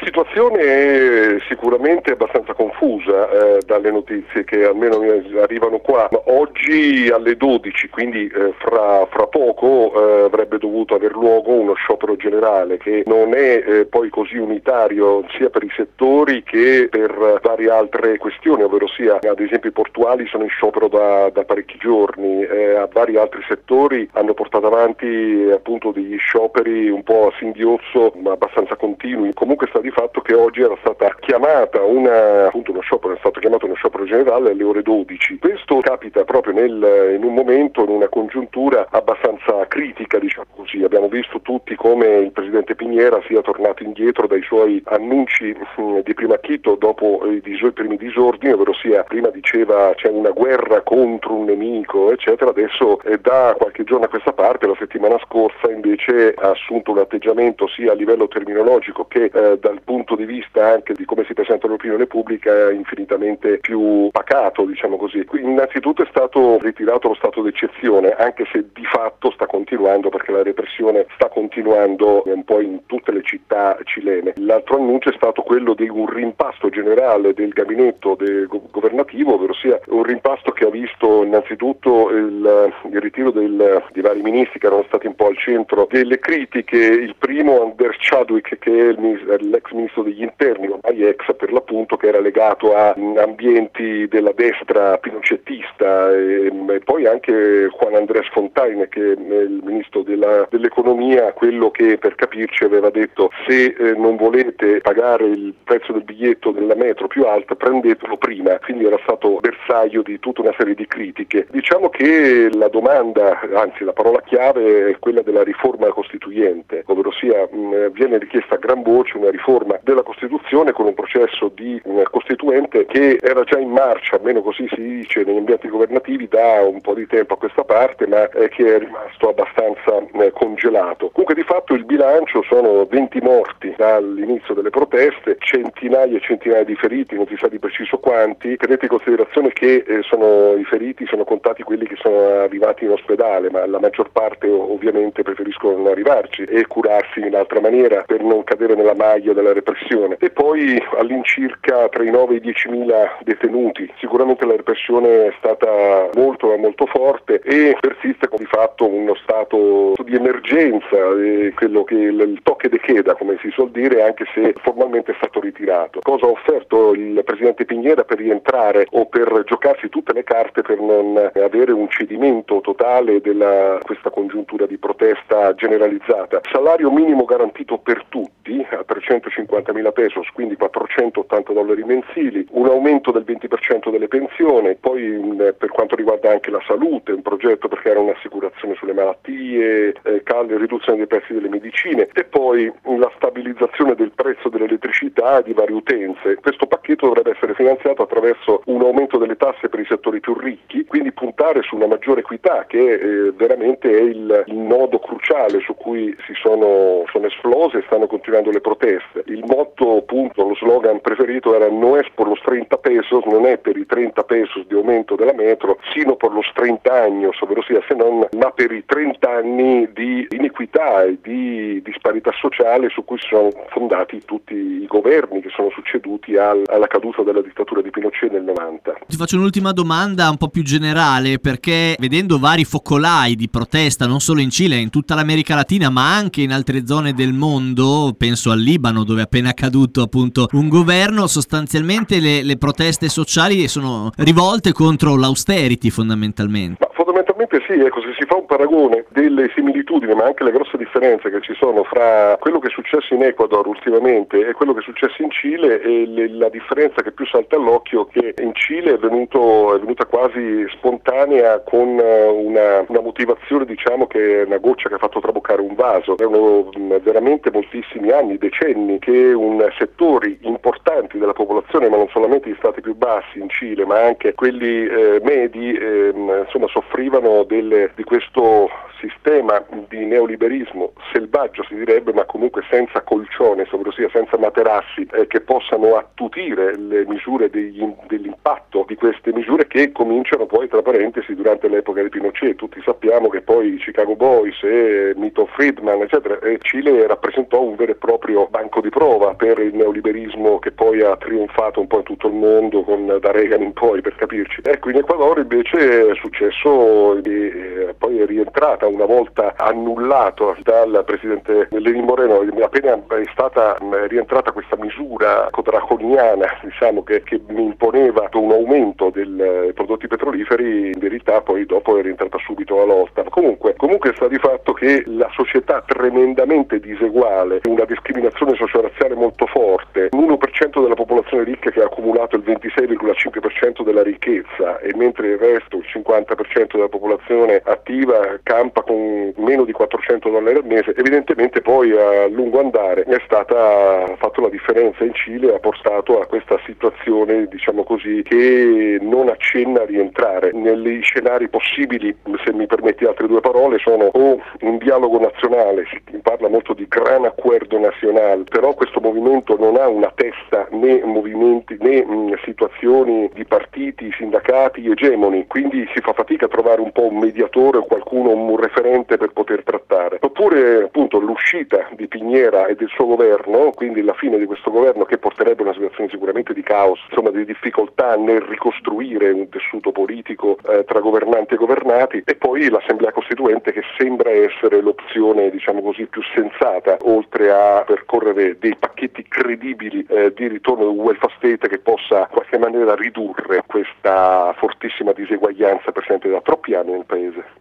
situazione è sicuramente abbastanza confusa dalle notizie che almeno mi arrivano qua. Oggi alle 12, quindi fra poco, avrebbe dovuto aver luogo uno sciopero generale che non è poi così unitario sia per i settori che per varie altre questioni, ovvero sia ad esempio i portuali sono in sciopero da parecchi giorni, a vari altri settori hanno portato avanti appunto degli scioperi un po' a singhiozzo ma abbastanza continui. Comunque sta di fatto che oggi era stata chiamata uno sciopero generale alle ore 12. Questo capita proprio in un momento, in una congiuntura abbastanza critica, diciamo così. Abbiamo visto tutti come il presidente Piñera sia tornato indietro dai suoi annunci di primo acchito dopo i suoi primi disordini, ovvero sia prima diceva c'è una guerra contro un nemico eccetera, adesso da qualche giorno a questa parte, la settimana scorsa invece ha assunto un atteggiamento sia a livello terminologico che dal punto di vista anche di come si presenta l'opinione pubblica infinitamente più pacato, diciamo così. Quindi innanzitutto è stato ritirato lo stato d'eccezione, anche se di fatto sta continuando, perché la repressione sta continuando un po' in tutte le città cilene. L'altro annuncio è stato quello di un rimpasto generale del gabinetto governativo, ovvero sia un rimpasto che ha visto innanzitutto il ritiro di vari ministri che erano stati un po' al centro delle critiche. Il primo, Anders Chadwick, che è l'ex ministro degli interni, ormai ex per l'appunto, che era legato a ambienti della destra pinocettista, e poi anche Juan Andrés Fontaine, che è il ministro dell'economia, quello che per capirci aveva detto se non volete pagare il prezzo del biglietto della metro più alto prendetelo prima, quindi era stato bersaglio di tutta una serie di critiche. Diciamo che la domanda, anzi la parola chiave è quella della riforma costituente, ovvero sia viene richiesta a gran voce una riforma della Costituzione con un processo di costituente che era già in marcia, almeno così si dice negli ambienti governativi, da un po' di tempo a questa parte, ma che è rimasto abbastanza congelato. Comunque di fatto il bilancio sono 20 morti dall'inizio delle proteste, centinaia e centinaia di feriti, non si sa di preciso quanti. Tenete in considerazione che i feriti sono contati quelli che sono arrivati in ospedale, ma la maggior parte ovviamente preferiscono non arrivarci e curarsi in altra maniera per non cadere nella maglia della repressione. E poi all'incirca tra i 9 e i 10.000 detenuti. Sicuramente la repressione è stata molto molto forte e persiste di fatto uno stato di emergenza, quello che il toque de queda, come si suol dire, anche se formalmente è stato ritirato. Cosa ha offerto il presidente Piñera per rientrare o per giocarsi tutte le carte per non avere un cedimento totale della questa congiuntura di protesta generalizzata? Salario minimo garantito per tutti a 350.000 pesos, quindi $480 mensili, un aumento del 20% delle pensioni, poi per quanto riguarda anche la salute, un progetto per creare un'assicurazione sulle malattie, riduzione dei prezzi delle medicine e poi la stabilizzazione del prezzo dell'elettricità di varie utenze. Questo pacchetto dovrebbe essere finanziato attraverso un aumento delle tasse per i settori più ricchi, quindi puntare su una maggiore equità che veramente è il nodo cruciale su cui si sono esplose e stanno continuando le proteste. Il motto, appunto, lo slogan preferito era "No es por los 30 pesos", non è per i 30 pesos di aumento della metro, sino por los 30 años, ovvero sia se non, ma per i 30 anni di inequità e di disparità sociale su cui si sono fondati tutti i governi che sono succeduti alla caduta della dittatura di Pinochet nel 90. Ti faccio un'ultima domanda un po' più generale, perché vedendo vari focolai di protesta non solo in Cile, in tutta l'America Latina, ma anche in altre zone del mondo, penso al Libano dove è appena caduto appunto un governo, sostanzialmente le proteste sociali sono rivolte contro l'austerity fondamentalmente. Ma fondamentalmente sì, ecco, se si fa un paragone delle similitudini ma anche le grosse differenze che ci sono fra quello che è successo in Ecuador ultimamente e quello che è successo in Cile, e la differenza che più salta all'occhio che in Cile è venuta quasi spontanea con una motivazione, diciamo, che è una goccia che ha fatto traboccare un vaso. Erano veramente moltissimi anni, decenni, che settori importanti della popolazione, ma non solamente gli stati più bassi in Cile, ma anche quelli medi, soffrivano di questo sistema di neoliberismo selvaggio, si direbbe, ma comunque senza colcione, ossia senza materassi che possano attutire le misure dell'impatto di queste misure, che cominciano poi, tra parentesi, durante l'epoca di Pinochet. Tutti sappiamo che poi i Chicago Boys e Milton Friedman, eccetera, e Cile rappresentò un vero e proprio banco di prova per il neoliberismo che poi ha trionfato un po' in tutto il mondo, da Reagan in poi, per capirci. Ecco, in Ecuador invece è successo poi è rientrata, una volta annullato dal presidente Lenín Moreno, appena è stata rientrata questa misura draconiana, diciamo, che imponeva un aumento dei prodotti petroliferi, in verità poi dopo è rientrata subito la lotta. Comunque sta di fatto che la società tremendamente diseguale, una discriminazione socio-razziale molto forte, un 1% della popolazione ricca che ha accumulato il 26,5% della ricchezza, e mentre il resto, il 50% della popolazione attiva, campa con meno di $400 al mese, evidentemente poi a lungo andare è stata fatto la differenza in Cile, ha portato a questa situazione, diciamo così, che non accenna a rientrare. Negli scenari possibili, se mi permetti altre due parole, sono o un dialogo nazionale, si parla molto di gran acuerdo nazionale, però questo movimento non ha una testa, né movimenti né situazioni di partiti, sindacati egemoni, quindi si fa fatica a trovare un po' un mediatore o qualcuno, un referente per poter trattare. Oppure appunto l'uscita di Piñera e del suo governo, quindi la fine di questo governo, che porterebbe a una situazione sicuramente di caos, insomma di difficoltà nel ricostruire un tessuto politico tra governanti e governati, e poi l'Assemblea Costituente, che sembra essere l'opzione, diciamo così, più sensata, oltre a percorrere dei pacchetti credibili di ritorno del welfare state che possa in qualche maniera ridurre questa fortissima diseguaglianza presente da troppi anni nel paese.